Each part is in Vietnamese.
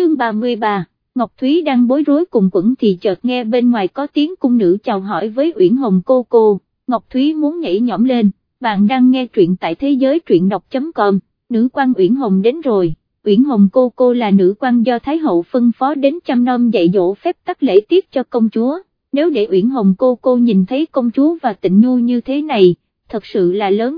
chương 33, Ngọc Thúy đang bối rối cùng quẫn thì chợt nghe bên ngoài có tiếng cung nữ chào hỏi với Uyển Hồng cô, Ngọc Thúy muốn nhảy nhõm lên, bạn đang nghe truyện tại thế giới truyện đọc.com, nữ quan Uyển Hồng đến rồi. Uyển Hồng cô là nữ quan do Thái hậu phân phó đến chăm nom dạy dỗ phép tắc lễ tiết cho công chúa, nếu để Uyển Hồng cô nhìn thấy công chúa và Tịnh Nhu như thế này, thật sự là lớn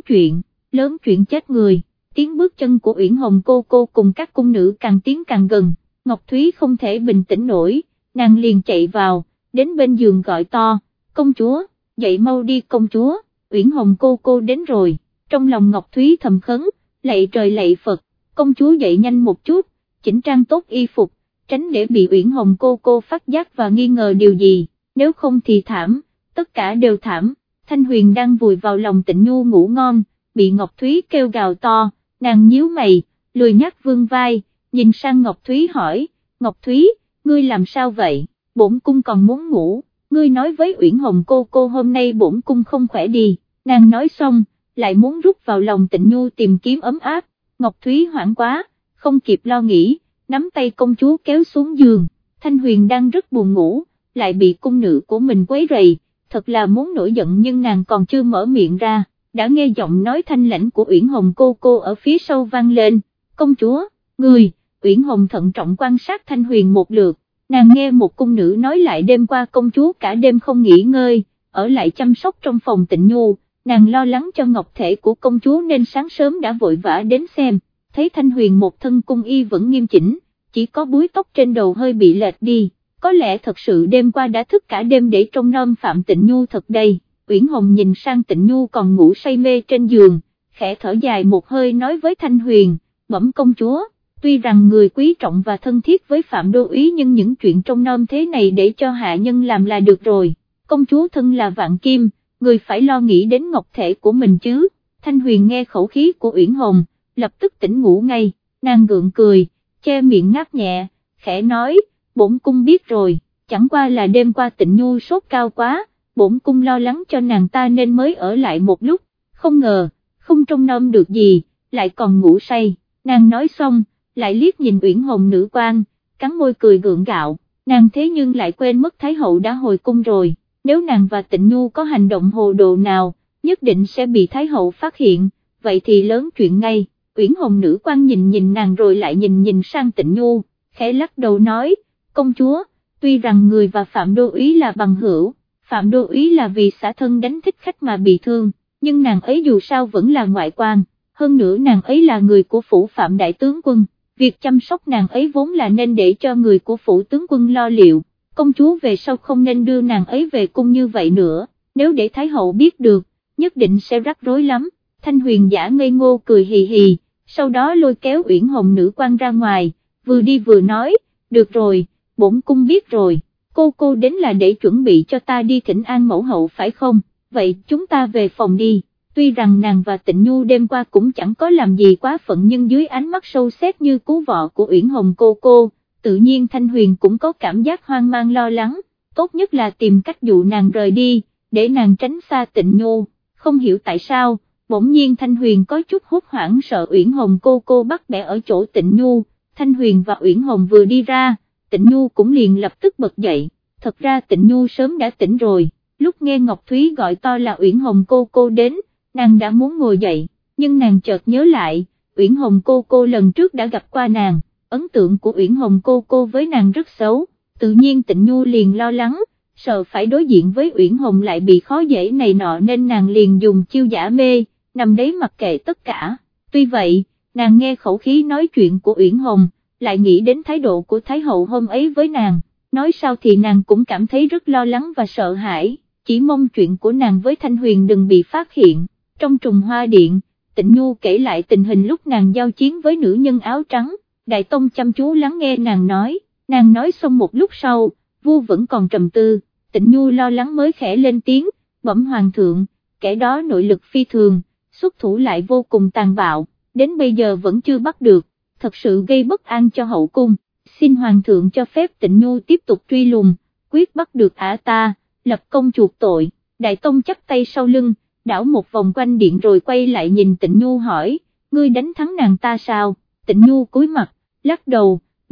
chuyện chết người. Tiếng bước chân của Uyển Hồng cô cùng các cung nữ càng tiến càng gần, Ngọc Thúy không thể bình tĩnh nổi, nàng liền chạy vào, đến bên giường gọi to, công chúa, dậy mau đi công chúa, Uyển Hồng cô đến rồi, trong lòng Ngọc Thúy thầm khấn, lạy trời lạy Phật, công chúa dậy nhanh một chút, chỉnh trang tốt y phục, tránh để bị Uyển Hồng cô phát giác và nghi ngờ điều gì, nếu không thì thảm, tất cả đều thảm. Thanh Huyền đang vùi vào lòng Tịnh Nhu ngủ ngon, bị Ngọc Thúy kêu gào to, nàng nhíu mày, lười nhác vươn vai, nhìn sang Ngọc Thúy hỏi, Ngọc Thúy, ngươi làm sao vậy, bổn cung còn muốn ngủ, ngươi nói với Uyển Hồng cô hôm nay bổn cung không khỏe đi, nàng nói xong, lại muốn rút vào lòng Tịnh Nhu tìm kiếm ấm áp, Ngọc Thúy hoảng quá, không kịp lo nghĩ, nắm tay công chúa kéo xuống giường, Thanh Huyền đang rất buồn ngủ, lại bị cung nữ của mình quấy rầy, thật là muốn nổi giận nhưng nàng còn chưa mở miệng ra, đã nghe giọng nói thanh lãnh của Uyển Hồng cô ở phía sau vang lên, công chúa, người, Uyển Hồng thận trọng quan sát Thanh Huyền một lượt, nàng nghe một cung nữ nói lại đêm qua công chúa cả đêm không nghỉ ngơi, ở lại chăm sóc trong phòng Tịnh Nhu, nàng lo lắng cho ngọc thể của công chúa nên sáng sớm đã vội vã đến xem, thấy Thanh Huyền một thân cung y vẫn nghiêm chỉnh, chỉ có búi tóc trên đầu hơi bị lệch đi, có lẽ thật sự đêm qua đã thức cả đêm để trông nom Phạm Tịnh Nhu thật đây. Uyển Hồng nhìn sang Tịnh Nhu còn ngủ say mê trên giường, khẽ thở dài một hơi nói với Thanh Huyền, bẩm công chúa, tuy rằng người quý trọng và thân thiết với Phạm Đô Úy nhưng những chuyện trông nom thế này để cho hạ nhân làm là được rồi, công chúa thân là vạn kim, người phải lo nghĩ đến ngọc thể của mình chứ. Thanh Huyền nghe khẩu khí của Uyển Hồng, lập tức tỉnh ngủ ngay, nàng gượng cười, che miệng ngáp nhẹ, khẽ nói, bổn cung biết rồi, chẳng qua là đêm qua Tịnh Nhu sốt cao quá, bổn cung lo lắng cho nàng ta nên mới ở lại một lúc, không ngờ, không trông nom được gì, lại còn ngủ say, nàng nói xong, lại liếc nhìn Uyển Hồng nữ quan, cắn môi cười gượng gạo, nàng thế nhưng lại quên mất Thái hậu đã hồi cung rồi, nếu nàng và Tịnh Nhu có hành động hồ đồ nào, nhất định sẽ bị Thái hậu phát hiện, vậy thì lớn chuyện ngay. Uyển Hồng nữ quan nhìn nàng rồi lại nhìn sang Tịnh Nhu, khẽ lắc đầu nói, công chúa, tuy rằng người và Phạm Đô Úy là bằng hữu, Phạm Đô Úy là vì xả thân đánh thích khách mà bị thương, nhưng nàng ấy dù sao vẫn là ngoại quan, hơn nữa nàng ấy là người của phủ Phạm đại tướng quân, việc chăm sóc nàng ấy vốn là nên để cho người của phủ tướng quân lo liệu, công chúa về sau không nên đưa nàng ấy về cung như vậy nữa, nếu để Thái hậu biết được, nhất định sẽ rắc rối lắm. Thanh Huyền giả ngây ngô cười hì hì, sau đó lôi kéo Uyển Hồng nữ quan ra ngoài, vừa đi vừa nói, được rồi, bổn cung biết rồi, cô đến là để chuẩn bị cho ta đi thỉnh an mẫu hậu phải không, vậy chúng ta về phòng đi. Tuy rằng nàng và Tịnh Nhu đêm qua cũng chẳng có làm gì quá phận nhưng dưới ánh mắt sâu xét như cú vọ của Uyển Hồng cô, tự nhiên Thanh Huyền cũng có cảm giác hoang mang lo lắng, tốt nhất là tìm cách dụ nàng rời đi, để nàng tránh xa Tịnh Nhu, không hiểu tại sao, bỗng nhiên Thanh Huyền có chút hốt hoảng sợ Uyển Hồng cô bắt bẻ ở chỗ Tịnh Nhu, Thanh Huyền và Uyển Hồng vừa đi ra, Tịnh Nhu cũng liền lập tức bật dậy, thật ra Tịnh Nhu sớm đã tỉnh rồi, lúc nghe Ngọc Thúy gọi to là Uyển Hồng cô đến, nàng đã muốn ngồi dậy, nhưng nàng chợt nhớ lại, Uyển Hồng cô lần trước đã gặp qua nàng, ấn tượng của Uyển Hồng cô với nàng rất xấu, tự nhiên Tịnh Nhu liền lo lắng, sợ phải đối diện với Uyển Hồng lại bị khó dễ này nọ nên nàng liền dùng chiêu giả mê, nằm đấy mặc kệ tất cả, tuy vậy, nàng nghe khẩu khí nói chuyện của Uyển Hồng, lại nghĩ đến thái độ của Thái hậu hôm ấy với nàng, nói sao thì nàng cũng cảm thấy rất lo lắng và sợ hãi, chỉ mong chuyện của nàng với Thanh Huyền đừng bị phát hiện. Trong Trùng Hoa Điện, Tịnh Nhu kể lại tình hình lúc nàng giao chiến với nữ nhân áo trắng, Đại Tông chăm chú lắng nghe nàng nói xong một lúc sau, vua vẫn còn trầm tư, Tịnh Nhu lo lắng mới khẽ lên tiếng, bẩm hoàng thượng, kẻ đó nội lực phi thường, xuất thủ lại vô cùng tàn bạo, đến bây giờ vẫn chưa bắt được, thật sự gây bất an cho hậu cung, xin hoàng thượng cho phép Tịnh Nhu tiếp tục truy lùng, quyết bắt được ả ta, lập công chuộc tội. Đại Tông chắp tay sau lưng, đảo một vòng quanh điện rồi quay lại nhìn Tịnh Nhu hỏi, ngươi đánh thắng nàng ta sao? Tịnh Nhu cúi mặt, lắc đầu,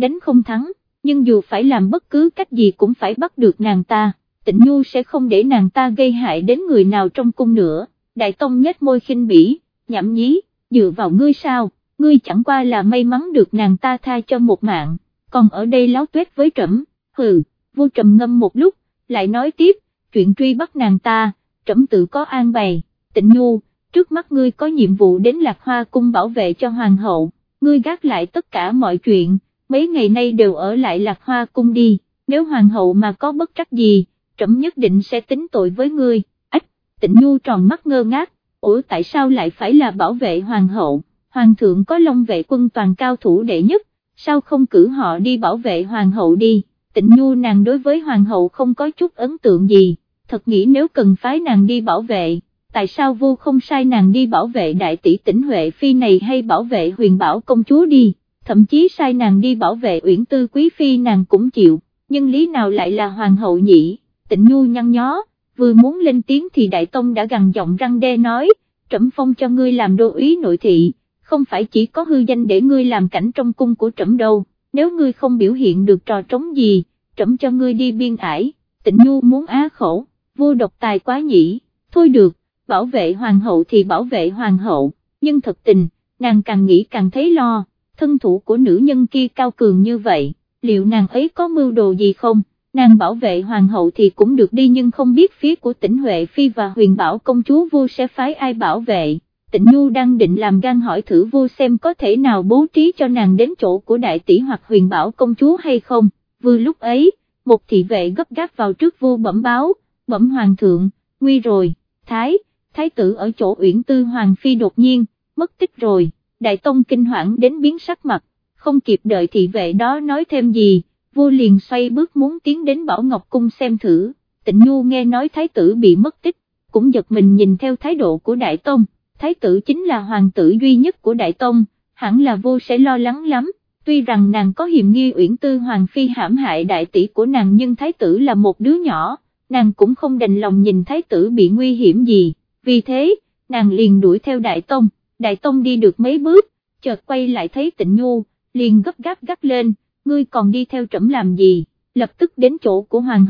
đánh không thắng, nhưng dù phải làm bất cứ cách gì cũng phải bắt được nàng ta, Tịnh Nhu sẽ không để nàng ta gây hại đến người nào trong cung nữa. Đại Tông nhếch môi khinh bỉ, nhảm nhí, dựa vào ngươi sao, ngươi chẳng qua là may mắn được nàng ta tha cho một mạng, còn ở đây láo tuét với trẫm, hừ. Vua trầm ngâm một lúc, lại nói tiếp, chuyện truy bắt nàng ta, trẫm tự có an bày. Tịnh Nhu, trước mắt ngươi có nhiệm vụ đến Lạc Hoa cung bảo vệ cho hoàng hậu, ngươi gác lại tất cả mọi chuyện, mấy ngày nay đều ở lại Lạc Hoa cung đi, nếu hoàng hậu mà có bất trắc gì, trẫm nhất định sẽ tính tội với ngươi. Ách, Tịnh Nhu tròn mắt ngơ ngác, ủa tại sao lại phải là bảo vệ hoàng hậu, hoàng thượng có Long vệ quân toàn cao thủ đệ nhất, sao không cử họ đi bảo vệ hoàng hậu đi. Tịnh Nhu nàng đối với hoàng hậu không có chút ấn tượng gì, thật nghĩ nếu cần phái nàng đi bảo vệ, tại sao vua không sai nàng đi bảo vệ đại tỷ Tĩnh Huệ Phi này hay bảo vệ Huyền Bảo công chúa đi, thậm chí sai nàng đi bảo vệ Uyển Tư Quý Phi nàng cũng chịu, nhưng lý nào lại là hoàng hậu nhỉ? Tịnh Nhu nhăn nhó, vừa muốn lên tiếng thì Đại Tông đã gằn giọng răn đe nói, trẫm phong cho ngươi làm đô úy nội thị, không phải chỉ có hư danh để ngươi làm cảnh trong cung của trẫm đâu. Nếu ngươi không biểu hiện được trò trống gì, trẫm cho ngươi đi biên ải. Tịnh Nhu muốn á khẩu, vua độc tài quá nhỉ, thôi được, bảo vệ hoàng hậu thì bảo vệ hoàng hậu, nhưng thật tình, nàng càng nghĩ càng thấy lo, thân thủ của nữ nhân kia cao cường như vậy, liệu nàng ấy có mưu đồ gì không? Nàng bảo vệ hoàng hậu thì cũng được đi nhưng không biết phía của Tĩnh Huệ Phi và Huyền Bảo công chúa vua sẽ phái ai bảo vệ. Tịnh Nhu đang định làm gan hỏi thử vua xem có thể nào bố trí cho nàng đến chỗ của đại tỷ hoặc Huyền Bảo công chúa hay không, vừa lúc ấy, một thị vệ gấp gáp vào trước vua bẩm báo, bẩm hoàng thượng, nguy rồi, thái tử ở chỗ Uyển Tư Hoàng Phi đột nhiên, mất tích rồi. Đại Tông kinh hoảng đến biến sắc mặt, không kịp đợi thị vệ đó nói thêm gì, vua liền xoay bước muốn tiến đến Bảo Ngọc Cung xem thử. Tịnh Nhu nghe nói thái tử bị mất tích, cũng giật mình nhìn theo thái độ của Đại Tông. Thái tử chính là hoàng tử duy nhất của Đại Tông, hẳn là vua sẽ lo lắng lắm, tuy rằng nàng có hiềm nghi Uyển Tư Hoàng Phi hãm hại đại tỷ của nàng nhưng thái tử là một đứa nhỏ, nàng cũng không đành lòng nhìn thái tử bị nguy hiểm gì, vì thế, nàng liền đuổi theo Đại Tông đi được mấy bước, chợt quay lại thấy Tịnh Nhu, liền gấp gáp gắt lên, ngươi còn đi theo trẫm làm gì, lập tức đến chỗ của hoàng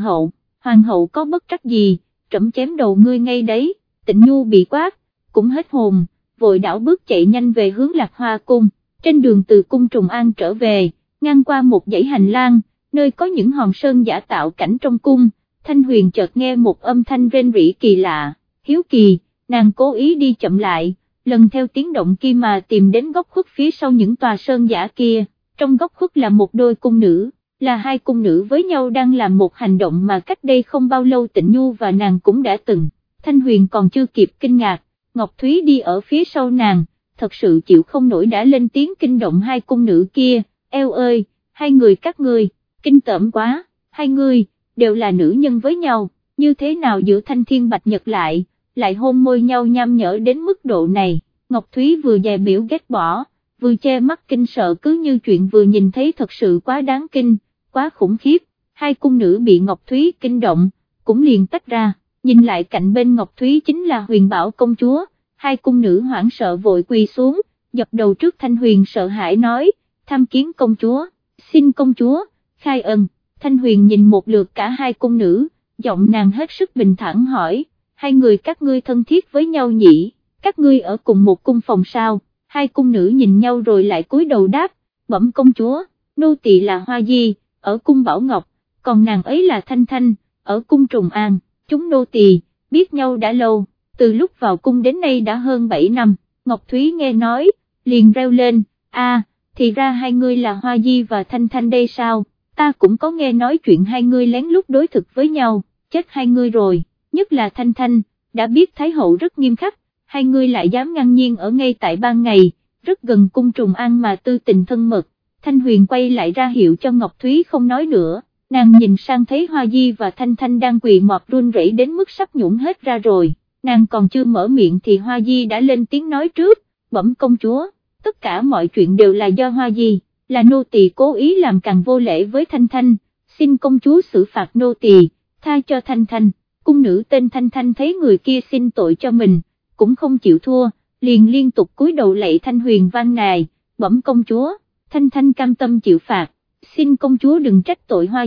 hậu có bất trắc gì, trẫm chém đầu ngươi ngay đấy. Tịnh Nhu bị quát, cũng hết hồn, vội đảo bước chạy nhanh về hướng Lạc Hoa cung, trên đường từ cung Trùng An trở về, ngang qua một dãy hành lang, nơi có những hòn sơn giả tạo cảnh trong cung, Thanh Huyền chợt nghe một âm thanh rên rỉ kỳ lạ, hiếu kỳ, nàng cố ý đi chậm lại, lần theo tiếng động kia mà tìm đến góc khuất phía sau những tòa sơn giả kia, trong góc khuất là một đôi cung nữ, là hai cung nữ với nhau đang làm một hành động mà cách đây không bao lâu Tịnh Nhu và nàng cũng đã từng. Thanh Huyền còn chưa kịp kinh ngạc, Ngọc Thúy đi ở phía sau nàng, thật sự chịu không nổi đã lên tiếng kinh động hai cung nữ kia, eo ơi, hai người các ngươi, kinh tởm quá, hai người, đều là nữ nhân với nhau, như thế nào giữa Thanh Thiên Bạch Nhật lại hôn môi nhau nham nhở đến mức độ này. Ngọc Thúy vừa dè biểu ghét bỏ, vừa che mắt kinh sợ cứ như chuyện vừa nhìn thấy thật sự quá đáng kinh, quá khủng khiếp, hai cung nữ bị Ngọc Thúy kinh động, cũng liền tách ra. Nhìn lại cạnh bên Ngọc Thúy chính là Huyền Bảo công chúa, hai cung nữ hoảng sợ vội quỳ xuống, dập đầu trước Thanh Huyền sợ hãi nói, tham kiến công chúa, xin công chúa, khai ân. Thanh Huyền nhìn một lượt cả hai cung nữ, giọng nàng hết sức bình thản hỏi, hai người các ngươi thân thiết với nhau nhỉ, các ngươi ở cùng một cung phòng sao? Hai cung nữ nhìn nhau rồi lại cúi đầu đáp, bẩm công chúa, nô tỳ là Hoa Di, ở cung Bảo Ngọc, còn nàng ấy là Thanh Thanh, ở cung Trùng An. Chúng nô tỳ biết nhau đã lâu, từ lúc vào cung đến nay đã hơn 7 năm, Ngọc Thúy nghe nói, liền reo lên, thì ra hai ngươi là Hoa Di và Thanh Thanh đây sao, ta cũng có nghe nói chuyện hai ngươi lén lút đối thực với nhau, chết hai ngươi rồi, nhất là Thanh Thanh, đã biết Thái hậu rất nghiêm khắc, hai ngươi lại dám ngang nhiên ở ngay tại ban ngày, rất gần cung Trùng An mà tư tình thân mật. Thanh Huyền quay lại ra hiệu cho Ngọc Thúy không nói nữa. Nàng nhìn sang thấy Hoa Di và Thanh Thanh đang quỳ mọt run rẩy đến mức sắp nhũn hết ra rồi, nàng còn chưa mở miệng thì Hoa Di đã lên tiếng nói trước, bẩm công chúa, tất cả mọi chuyện đều là do Hoa Di, là nô tỳ cố ý làm càng vô lễ với Thanh Thanh, xin công chúa xử phạt nô tỳ, tha cho Thanh Thanh. Cung nữ tên Thanh Thanh thấy người kia xin tội cho mình, cũng không chịu thua, liền liên tục cúi đầu lạy Thanh Huyền van nài, bẩm công chúa, Thanh Thanh cam tâm chịu phạt, xin công chúa đừng trách tội Hoa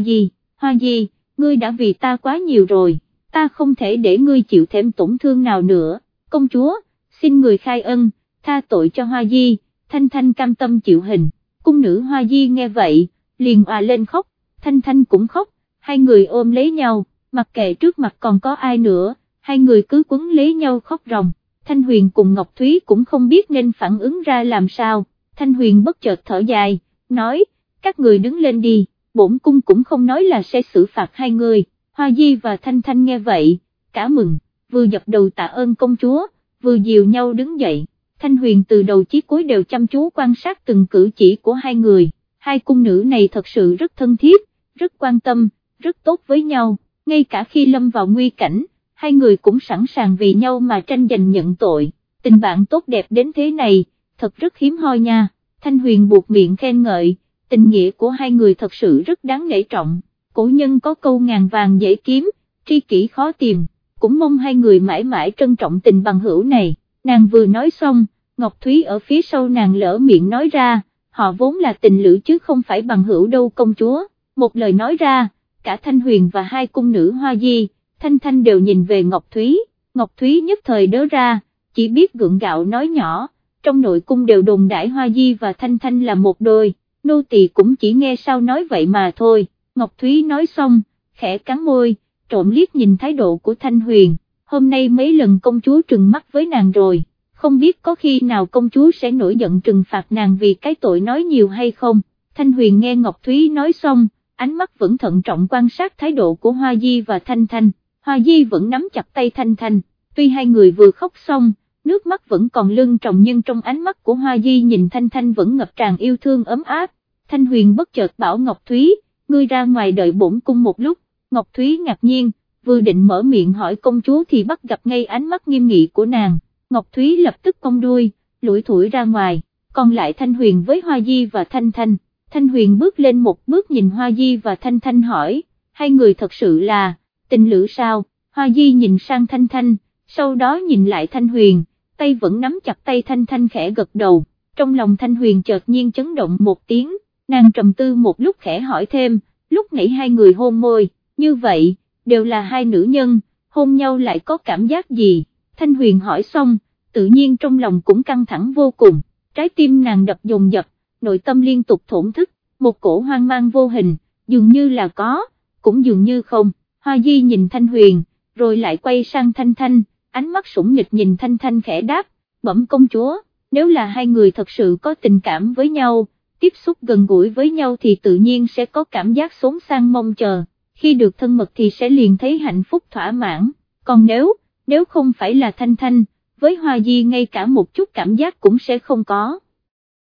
Di, ngươi đã vì ta quá nhiều rồi, ta không thể để ngươi chịu thêm tổn thương nào nữa, công chúa, xin người khai ân, tha tội cho Hoa Di, Thanh Thanh cam tâm chịu hình, cung nữ Hoa Di nghe vậy, liền òa lên khóc, Thanh Thanh cũng khóc, hai người ôm lấy nhau, mặc kệ trước mặt còn có ai nữa, hai người cứ quấn lấy nhau khóc ròng. Thanh Huyền cùng Ngọc Thúy cũng không biết nên phản ứng ra làm sao, Thanh Huyền bất chợt thở dài, nói, các người đứng lên đi, bổn cung cũng không nói là sẽ xử phạt hai người. Hoa Di và Thanh Thanh nghe vậy, cả mừng, vừa dập đầu tạ ơn công chúa, vừa dìu nhau đứng dậy. Thanh Huyền từ đầu chí cuối đều chăm chú quan sát từng cử chỉ của hai người, hai cung nữ này thật sự rất thân thiết, rất quan tâm, rất tốt với nhau, ngay cả khi lâm vào nguy cảnh, hai người cũng sẵn sàng vì nhau mà tranh giành nhận tội, tình bạn tốt đẹp đến thế này, thật rất hiếm hoi nha. Thanh Huyền buột miệng khen ngợi, tình nghĩa của hai người thật sự rất đáng nể trọng, cổ nhân có câu ngàn vàng dễ kiếm, tri kỷ khó tìm, cũng mong hai người mãi mãi trân trọng tình bằng hữu này. Nàng vừa nói xong, Ngọc Thúy ở phía sau nàng lỡ miệng nói ra, họ vốn là tình lữ chứ không phải bằng hữu đâu công chúa. Một lời nói ra, cả Thanh Huyền và hai cung nữ Hoa Di, Thanh Thanh đều nhìn về Ngọc Thúy nhất thời đớ ra, chỉ biết gượng gạo nói nhỏ, trong nội cung đều đồn đãi Hoa Di và Thanh Thanh là một đôi, nô tỳ cũng chỉ nghe sao nói vậy mà thôi. Ngọc Thúy nói xong, khẽ cắn môi, trộm liếc nhìn thái độ của Thanh Huyền, hôm nay mấy lần công chúa trừng mắt với nàng rồi, không biết có khi nào công chúa sẽ nổi giận trừng phạt nàng vì cái tội nói nhiều hay không. Thanh Huyền nghe Ngọc Thúy nói xong, ánh mắt vẫn thận trọng quan sát thái độ của Hoa Di và Thanh Thanh, Hoa Di vẫn nắm chặt tay Thanh Thanh, tuy hai người vừa khóc xong, nước mắt vẫn còn lưng tròng nhưng trong ánh mắt của Hoa Di nhìn Thanh Thanh vẫn ngập tràn yêu thương ấm áp. Thanh Huyền bất chợt bảo Ngọc Thúy, ngươi ra ngoài đợi bổn cung một lúc. Ngọc Thúy ngạc nhiên, vừa định mở miệng hỏi công chúa thì bắt gặp ngay ánh mắt nghiêm nghị của nàng, Ngọc Thúy lập tức cong đuôi, lủi thủi ra ngoài, còn lại Thanh Huyền với Hoa Di và Thanh Thanh. Thanh Huyền bước lên một bước nhìn Hoa Di và Thanh Thanh hỏi, hai người thật sự là tình lữ sao? Hoa Di nhìn sang Thanh Thanh, sau đó nhìn lại Thanh Huyền, tay vẫn nắm chặt tay Thanh Thanh khẽ gật đầu, trong lòng Thanh Huyền chợt nhiên chấn động một tiếng, nàng trầm tư một lúc khẽ hỏi thêm, lúc nãy hai người hôn môi, như vậy, đều là hai nữ nhân, hôn nhau lại có cảm giác gì? Thanh Huyền hỏi xong, tự nhiên trong lòng cũng căng thẳng vô cùng, trái tim nàng đập dồn dập, nội tâm liên tục thổn thức, một cổ hoang mang vô hình, dường như là có, cũng dường như không. Hoa Di nhìn Thanh Huyền, rồi lại quay sang Thanh Thanh, ánh mắt sủng nịch nhìn Thanh Thanh khẽ đáp, bẩm công chúa, nếu là hai người thật sự có tình cảm với nhau, tiếp xúc gần gũi với nhau thì tự nhiên sẽ có cảm giác xốn sang mong chờ, khi được thân mật thì sẽ liền thấy hạnh phúc thỏa mãn, còn nếu không phải là Thanh Thanh, với Hoa Di ngay cả một chút cảm giác cũng sẽ không có.